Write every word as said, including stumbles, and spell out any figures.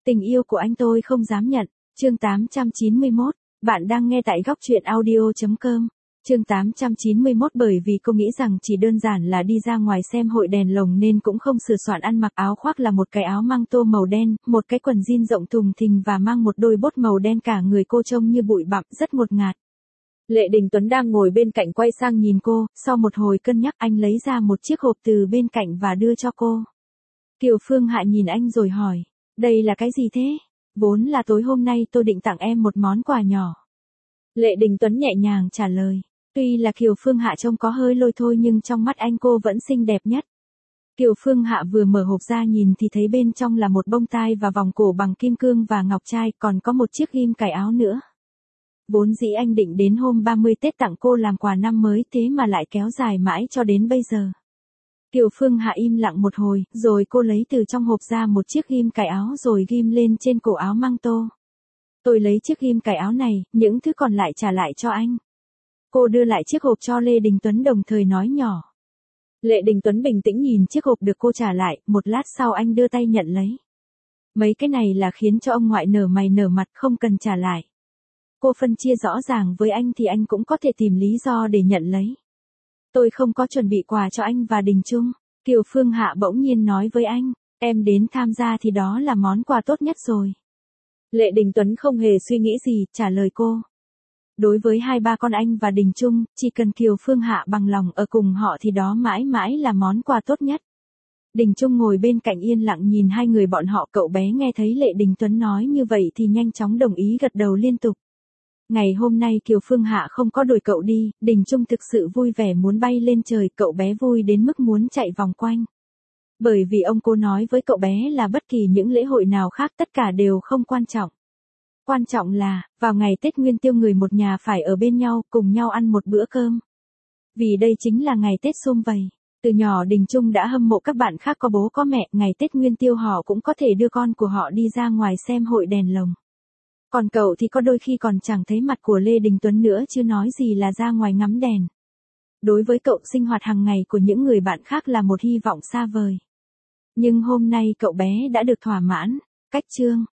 Tình yêu của anh tôi không dám nhận. Chương tám trăm chín mươi mốt. Bạn đang nghe tại góc truyện audio chấm com. Chương tám trăm chín mươi mốt. Bởi vì cô nghĩ rằng chỉ đơn giản là đi ra ngoài xem hội đèn lồng nên cũng không sửa soạn ăn mặc, áo khoác là một cái áo măng tô màu đen, một cái quần jean rộng thùng thình và mang một đôi bốt màu đen, cả người cô trông như bụi bặm, rất ngột ngạt. Lệ Đình Tuấn đang ngồi bên cạnh quay sang nhìn cô, sau một hồi cân nhắc anh lấy ra một chiếc hộp từ bên cạnh và đưa cho cô. Kiều Phương Hạ nhìn anh rồi hỏi, đây là cái gì thế? Vốn là tối hôm nay tôi định tặng em một món quà nhỏ. Lệ Đình Tuấn nhẹ nhàng trả lời, tuy là Kiều Phương Hạ trông có hơi lôi thôi nhưng trong mắt anh cô vẫn xinh đẹp nhất. Kiều Phương Hạ vừa mở hộp ra nhìn thì thấy bên trong là một bông tai và vòng cổ bằng kim cương và ngọc trai, còn có một chiếc ghim cài áo nữa. Vốn dĩ anh định đến hôm ba mươi Tết tặng cô làm quà năm mới, thế mà lại kéo dài mãi cho đến bây giờ. Kiều Phương Hạ im lặng một hồi, rồi cô lấy từ trong hộp ra một chiếc ghim cài áo rồi ghim lên trên cổ áo măng tô. Tôi lấy chiếc ghim cài áo này, những thứ còn lại trả lại cho anh. Cô đưa lại chiếc hộp cho Lê Đình Tuấn đồng thời nói nhỏ. Lệ Đình Tuấn bình tĩnh nhìn chiếc hộp được cô trả lại, một lát sau anh đưa tay nhận lấy. Mấy cái này là khiến cho ông ngoại nở mày nở mặt, không cần trả lại. Cô phân chia rõ ràng với anh thì anh cũng có thể tìm lý do để nhận lấy. Tôi không có chuẩn bị quà cho anh và Đình Trung. Kiều Phương Hạ bỗng nhiên nói với anh, em đến tham gia thì đó là món quà tốt nhất rồi. Lệ Đình Tuấn không hề suy nghĩ gì, trả lời cô. Đối với hai ba con anh và Đình Trung, chỉ cần Kiều Phương Hạ bằng lòng ở cùng họ thì đó mãi mãi là món quà tốt nhất. Đình Trung ngồi bên cạnh yên lặng nhìn hai người bọn họ, cậu bé nghe thấy Lệ Đình Tuấn nói như vậy thì nhanh chóng đồng ý gật đầu liên tục. Ngày hôm nay Kiều Phương Hạ không có đuổi cậu đi, Đình Trung thực sự vui vẻ muốn bay lên trời, cậu bé vui đến mức muốn chạy vòng quanh. Bởi vì ông cô nói với cậu bé là bất kỳ những lễ hội nào khác tất cả đều không quan trọng. Quan trọng là, vào ngày Tết Nguyên Tiêu người một nhà phải ở bên nhau, cùng nhau ăn một bữa cơm. Vì đây chính là ngày Tết sum vầy. Từ nhỏ Đình Trung đã hâm mộ các bạn khác có bố có mẹ, ngày Tết Nguyên Tiêu họ cũng có thể đưa con của họ đi ra ngoài xem hội đèn lồng. Còn cậu thì có đôi khi còn chẳng thấy mặt của Lê Đình Tuấn nữa chứ nói gì là ra ngoài ngắm đèn. Đối với cậu sinh hoạt hàng ngày của những người bạn khác là một hy vọng xa vời. Nhưng hôm nay cậu bé đã được thỏa mãn. Cách chương